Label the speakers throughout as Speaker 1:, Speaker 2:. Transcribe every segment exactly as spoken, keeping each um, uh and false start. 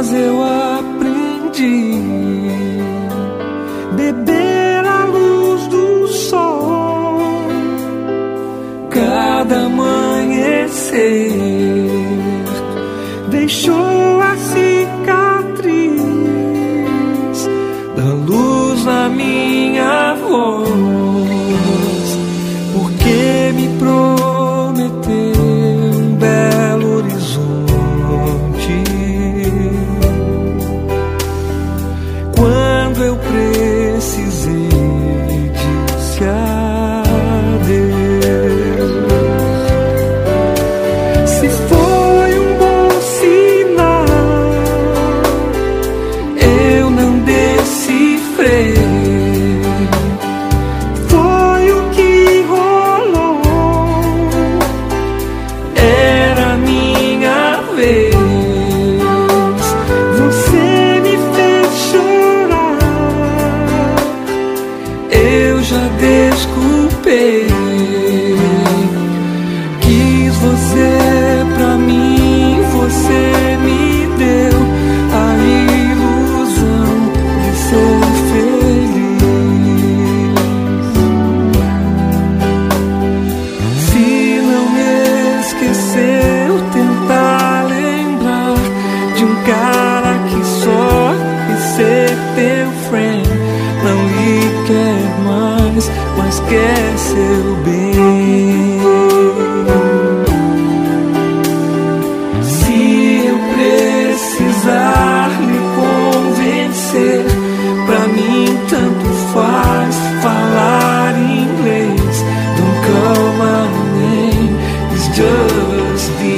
Speaker 1: mas eu aprendi beber a luz do sol. Cada amanhecer deixou a cicatriz da luz na minha voz, porque me prometeu um belo horizonte. Quando eu precisei, disse adeus. Se foi um bom sinal, eu não decifrei. Foi o que rolou, era minha vez. Você me fez chorar, eu já desculpei. Quis você pra mim, você me deu a ilusão de ser feliz. Se não me esqueceu, tentar lembrar de um cara que só quis ser teu friend. Não lhe quer mais, mas quer seu bem. Se eu precisar lhe convencer, pra mim tanto faz falar inglês. Don't call my name, it's just the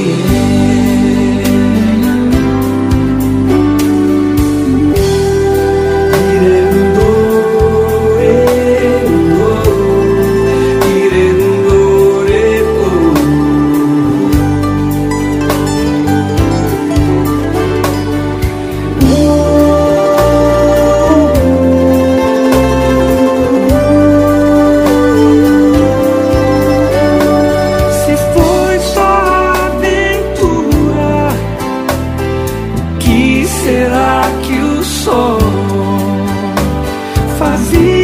Speaker 1: será que o sol fazia?